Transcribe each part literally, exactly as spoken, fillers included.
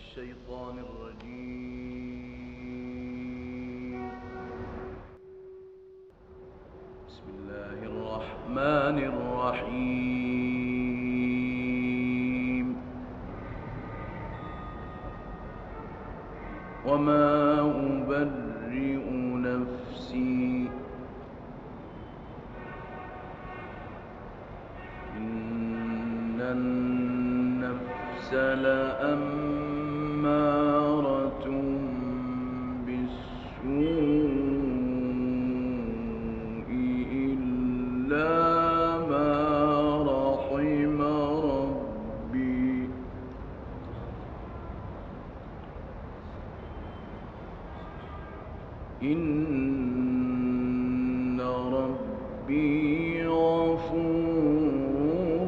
الشيطان الرجيم. بسم الله الرحمن الرحيم. وما أبرئ نفسي إن النفس لأمارة بالسوء إلا ما رحم ربي إن ربي غفور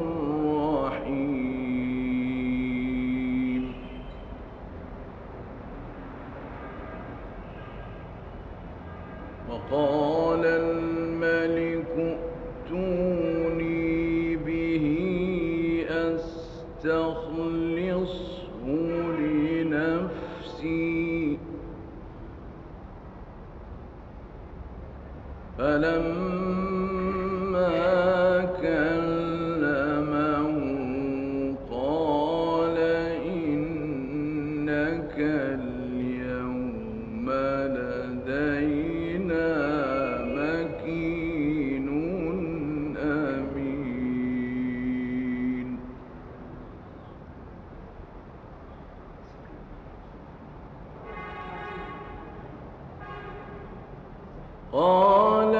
رحيم. وقال الملك ائتوني به أستخلصه لنفسي فلما كلمه قال إنك اليوم لدينا مكين أمين. قال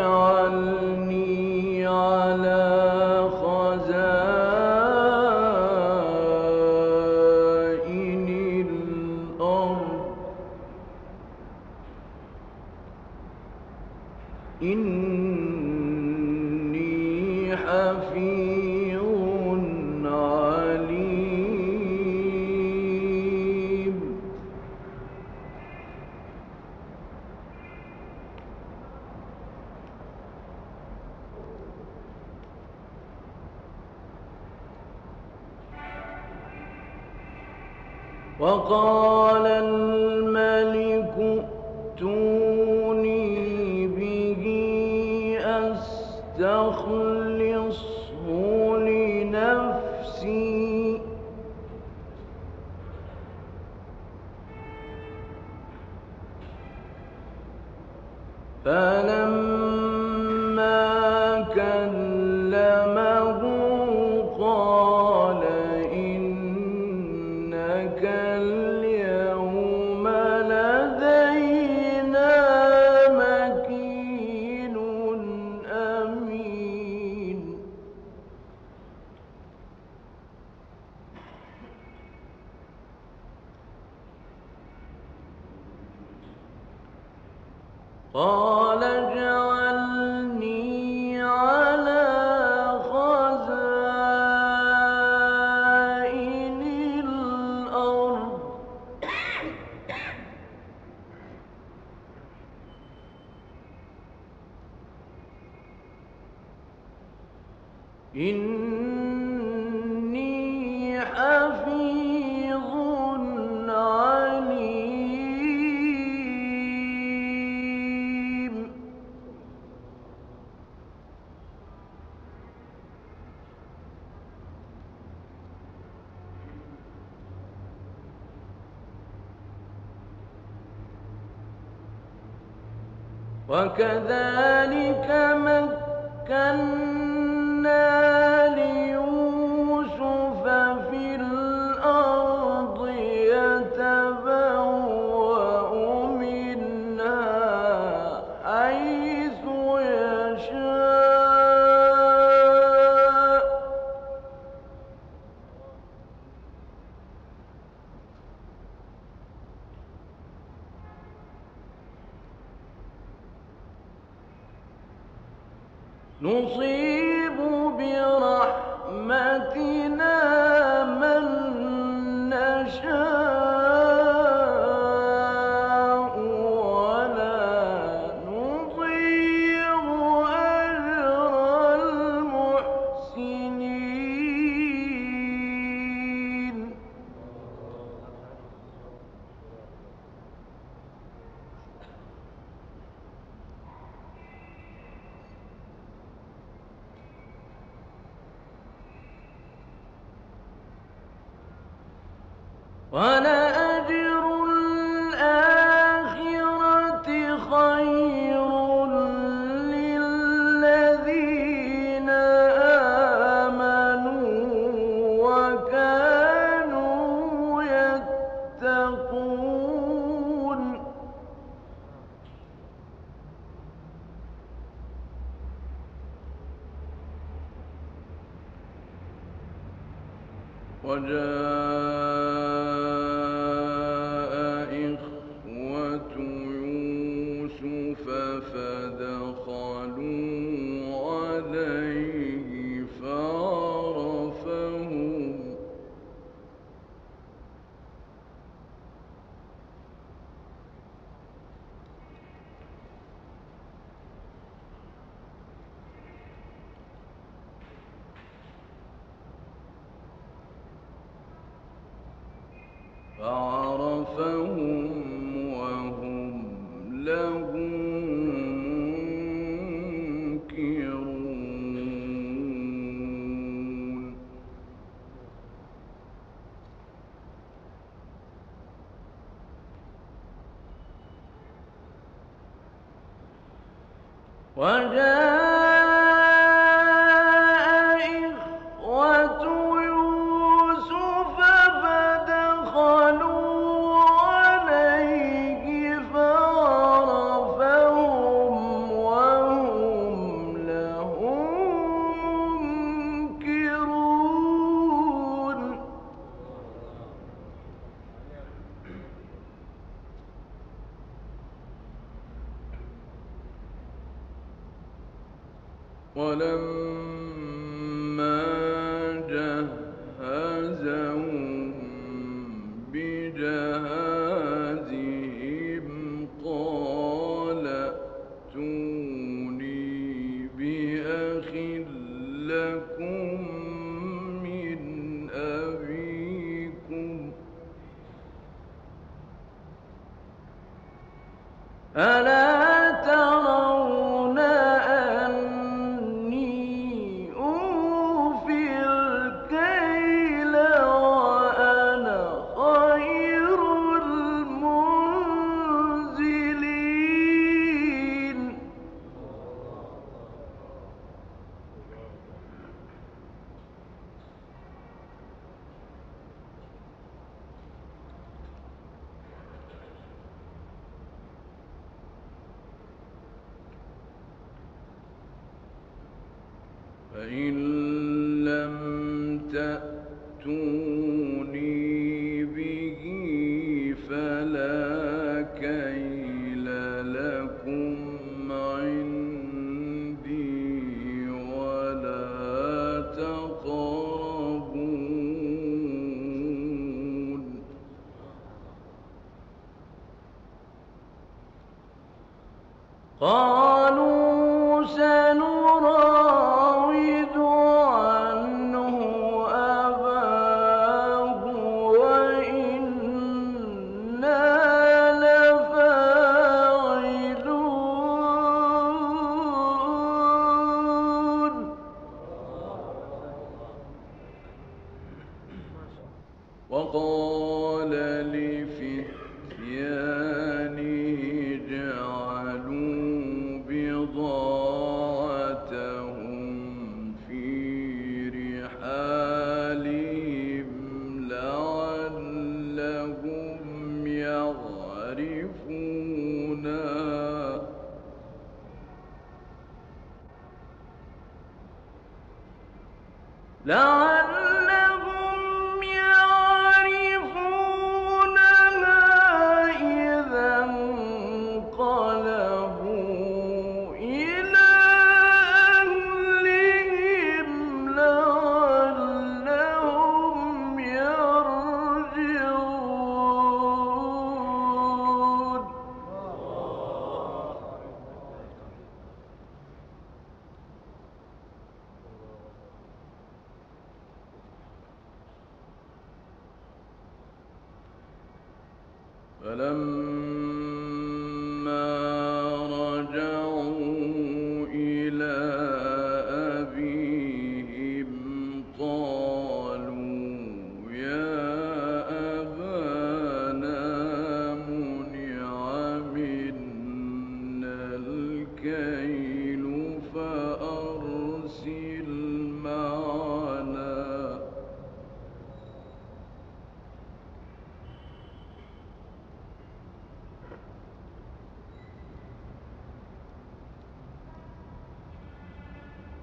اجعلني على خزائن الأرض إني حفيظ عليم. وقال الملك ائتوني به أستخلصه لنفسي فلما كلمه قال إنك اليوم لدينا مكين أمين. قال اجعلني على خزائن الأرض إني حفيظ عليم. وكذلك مكنا ليوسف في الأرض يتبوأ منها حيث يشاء نصيب برحمتنا من نشاء ولا نضيع أجر المحسنين. وَلَأَجْرُ الْآخِرَةِ خَيْرٌ لِّلَّذِينَ آمَنُوا وَكَانُوا يَتَّقُونَ وَجَاءَ إِخْوَةُ يُوسُفَ فَدَخَلُوا عَلَيْهِ فَعَرَفَهُمْ فَعَرَفَهُمْ وَهُمْ لَهُ مُنكِرُونَ وَجَاءَ إِخْوَةُ يُوسُفَ فَدَخَلُوا عَلَيْهِ فَعَرَفَهُمْ وَهُمْ لَهُ مُنكِرُونَ وَلَمَّا جَهَّزَهُم بِجَهَازِهِمْ قَالَ ائْتُونِي بِأَخٍ لَّكُم مِّنْ أَبِيكُمْ ۚ أَلَا تَرَوْنَ أَنِّي أُوفِي الْكَيْلَ وَأَنَا خَيْرُ الْمُنزِلِينَ فَإِن لَّمْ تَأْتُونِي بِهِ فَلَا كَيْلَ لَكُمْ عِندِي وَلَا تَقْرَبُونِ قَالُوا سَنُرَاوِدُ عَنْهُ أَبَاهُ وَإِنَّا لَفَاعِلُونَ وَقَالَ لِفِتْيَانِهِ اجْعَلُوا بِضَاعَتَهُمْ فِي رِحَالِهِمْ لَعَلَّهُمْ يَعْرِفُونَهَا لَعَلَّهُمْ يَعْرِفُونَهَا إِذَا انقَلَبُوا إِلَىٰ أَهْلِهِمْ لَعَلَّهُمْ يَرْجِعُونَ فَلَمَّا رَجَعُوا إِلَىٰ أَبِيهِمْ قَالُوا يَا أَبَانَا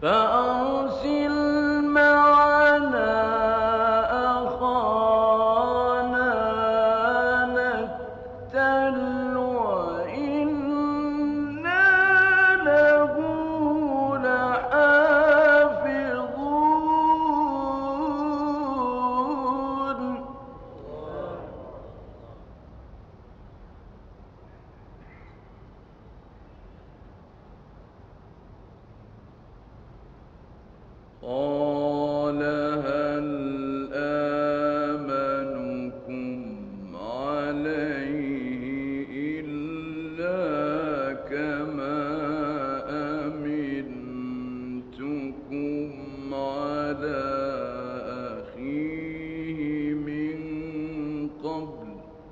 فأرسل معنا أخانا نكتل وإنا له لحافظون. قال هل آمنكم عليه إلا كما أمنتكم على أخيه من قبل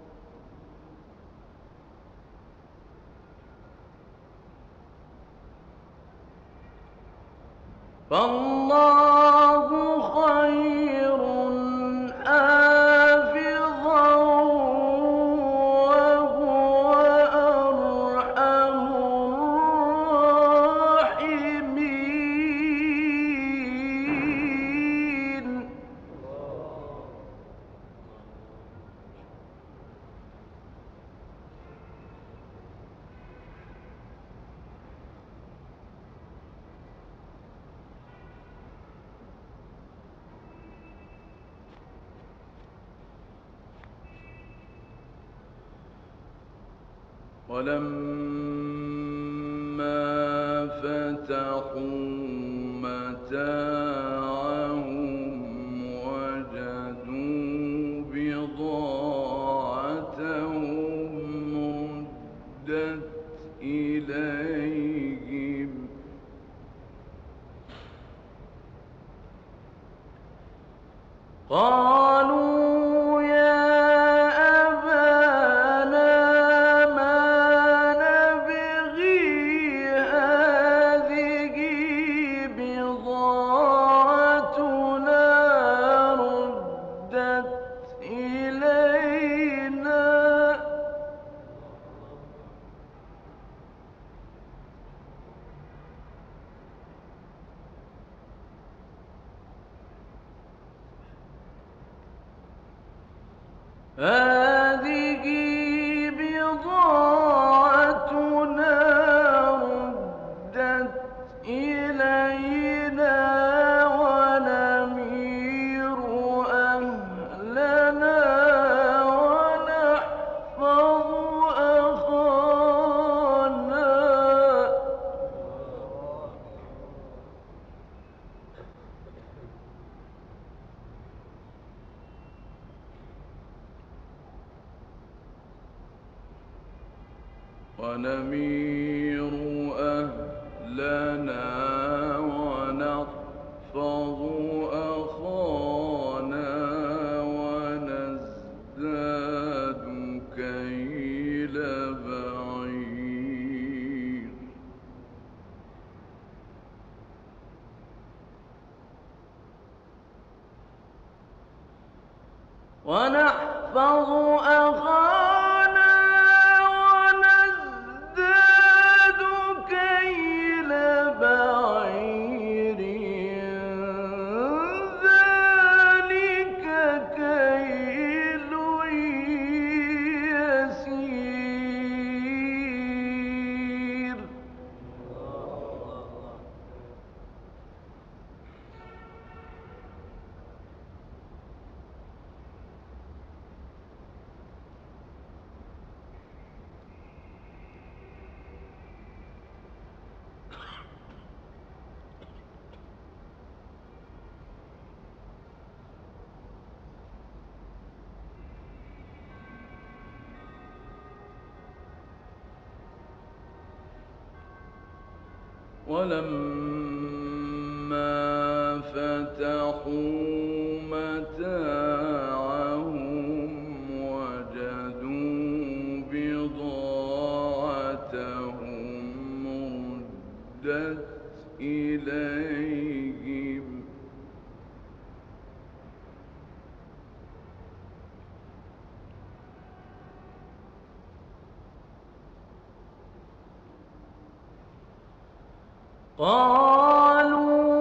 فالله خير حافظا وهو أرحم الراحمين. ولما فتحوا متاعهم وجدوا بضاعتهم ردت إليهم قالوا يا أبانا ما نبغي هذه بضاعتنا ردت إلينا هذه بضاعتنا ردت إلينا ونمير أهلنا ونحفظ أخانا ونمير أهلنا ونحفظ أخانا ونزداد كيل بعير ونحفظ أخانا ونزداد كيل بعير ذلك كيل يسير. ولما فتحوا متاعهم وجدوا بضاعتهم ردت إليهم قالوا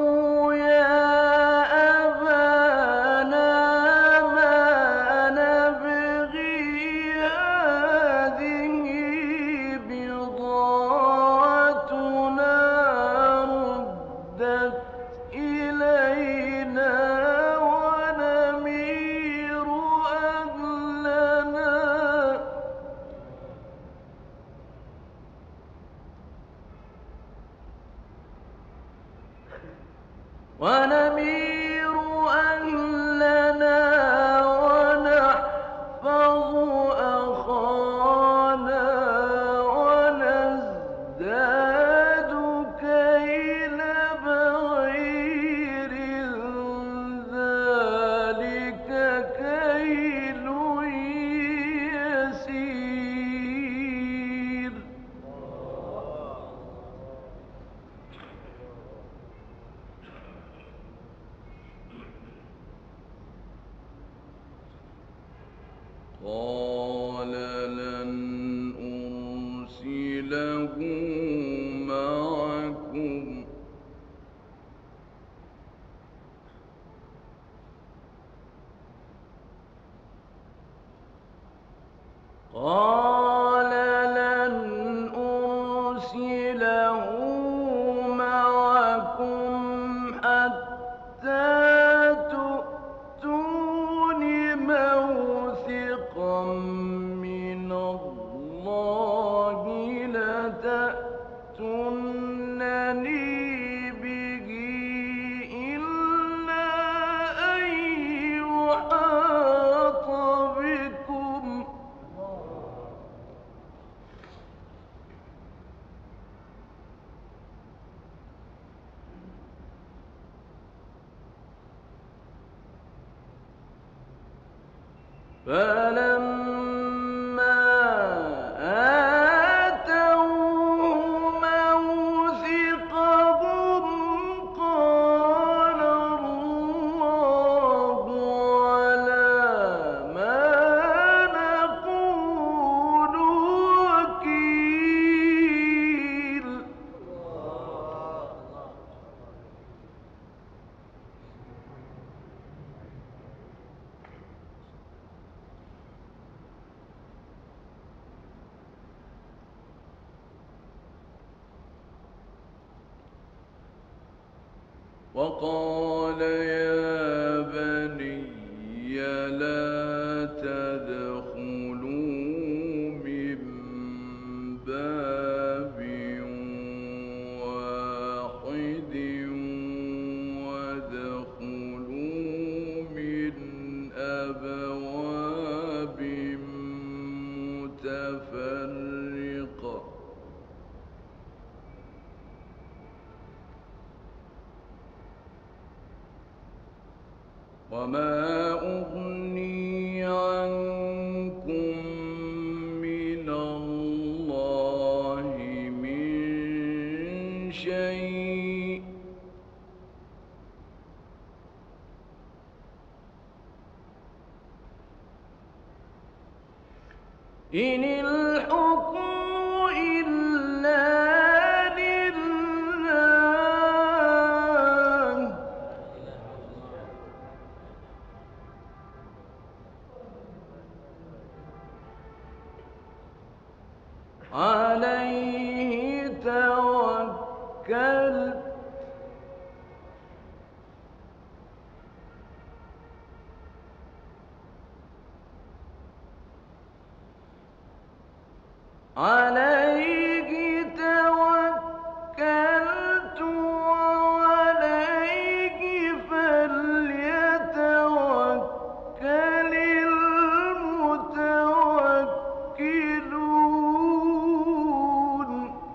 قال لن أرسله معكم قال لن أرسله معكم حتى تؤتون موثقا من الله لتأتونني به إلا أن يحاط بكم فلما آتوه موثقهم قال الله على ما نقول وكيل. وقال يا بني لا تدخلوا من باب واحد وادخلوا من أبواب متفرقة وما أغني عنكم من الله من شيء إن الحكم إلا عليه توكلت عليه توكلت وعليه فليتوكل المتوكلون.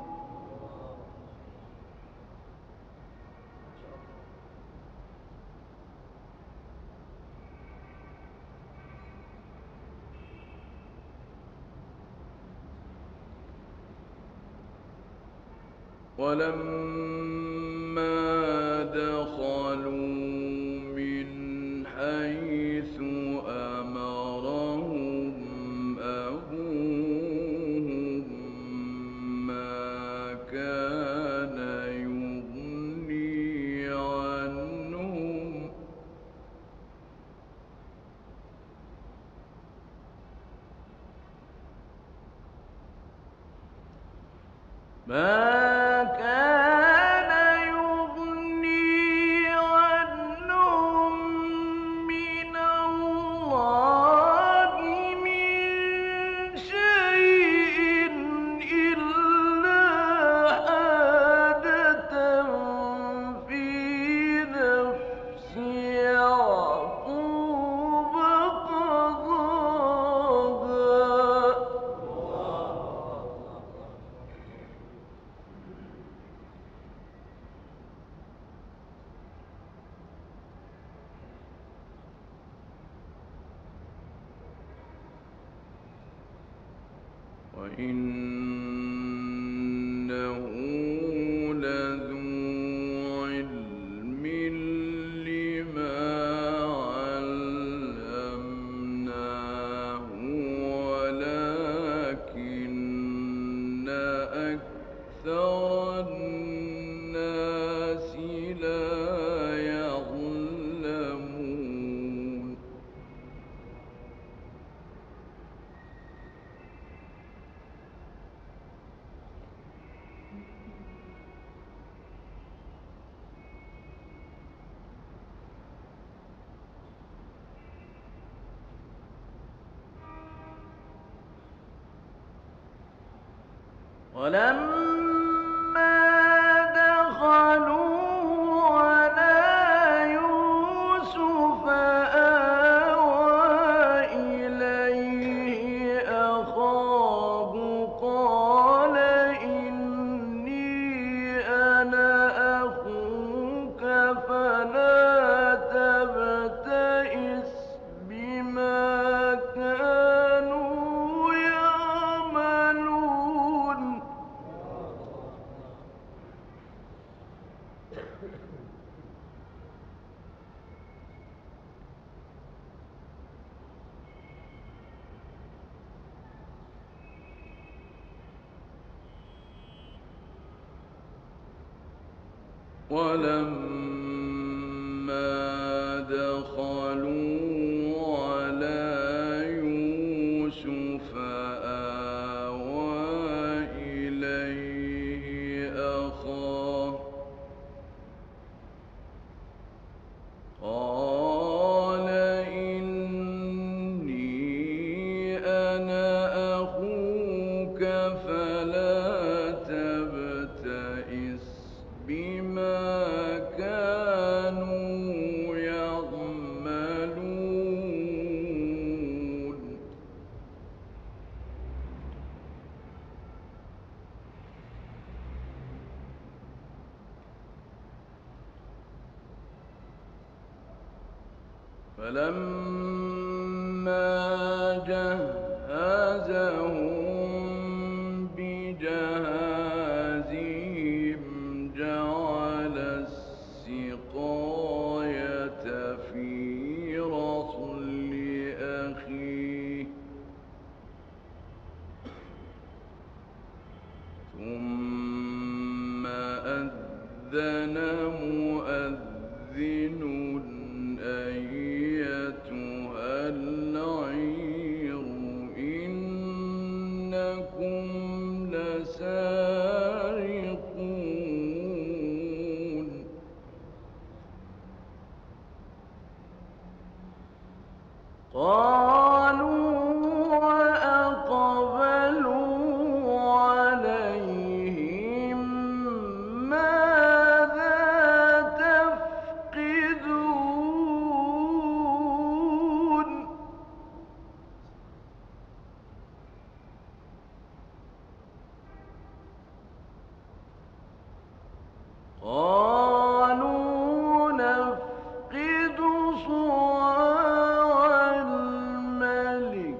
ولما دخلوا من حيث أمرهم أبوهم ما كان يغني عنهم ما كان يغني عنهم من الله من شيء إلا حاجة في نفس يعقوب قضاها وإنه لذو علم لما علمناه ولما دخلوا على يوسف آوى إليه أخاه قال إني أنا أخوك فلا تبتئس بما كانوا يعملون ولما دخلوا على يوسف آوى إليه أخاه قال إني أنا أخوك فلا تبتئس بما كانوا يعملون فلما جهزهم بجهازهم جعل السقاية في رحل أخيه ثم أذن مؤذن أيتها العير إنكم لسارقون قالوا وأقبلوا عليهم ماذا تفقدون قالوا نفقد صواع الملك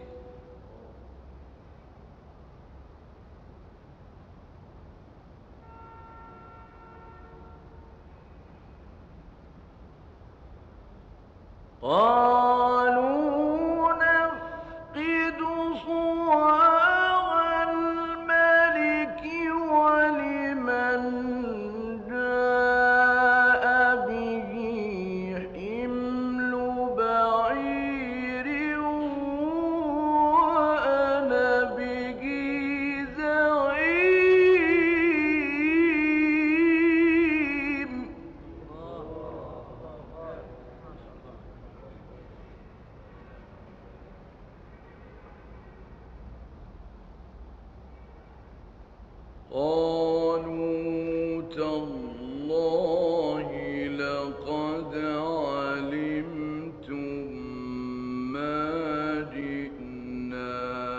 قالوا نفقد صواع الملك ولمن جاء به حمل بعير وأنا به زعيم قالوا تالله لقد علمتم ما جئنا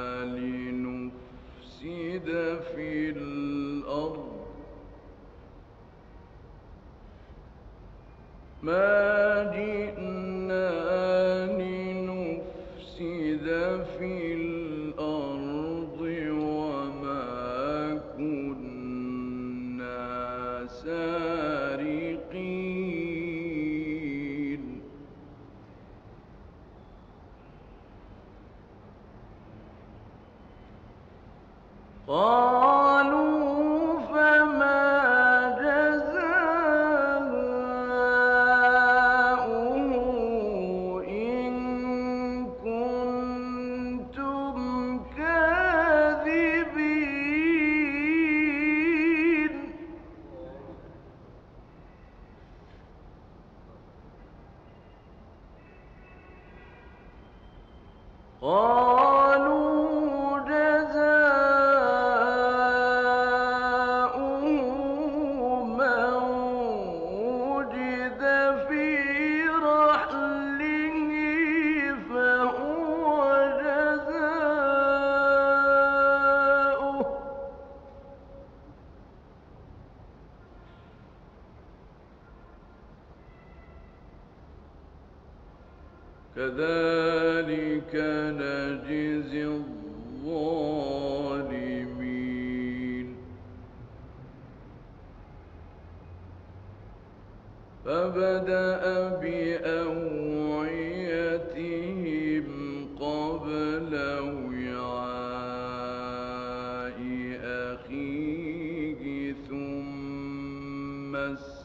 لنفسد في الأرض ما جئنا لنفسد في الأرض وما كنا سارقين قالوا فما جزاؤه إن كنتم كاذبين قالوا جزاؤه كذلك نجزي الظالمين فبدأ بأوعيتهم قبل وعاء أخيه ثم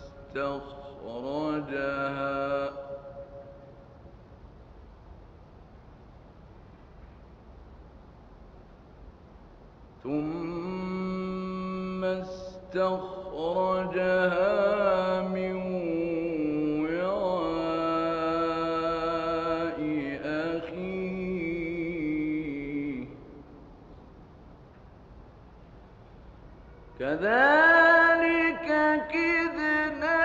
استخرجها ثم استخرجها من وعاء أخيه كذلك كدنا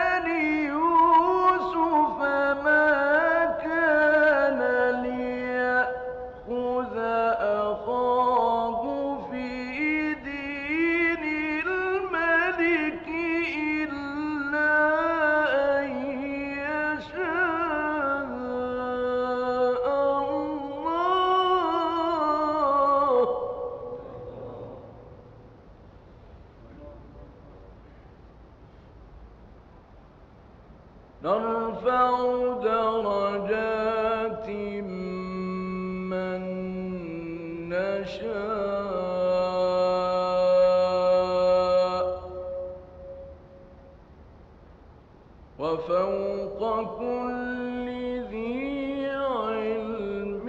ليوسف ما كان ليأخذ أخاه في دين الملك إلا أن يشاء الله نرفع درجات من نشاء وفوق كل ذي علم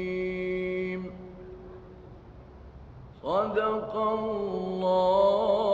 عليم صدق الله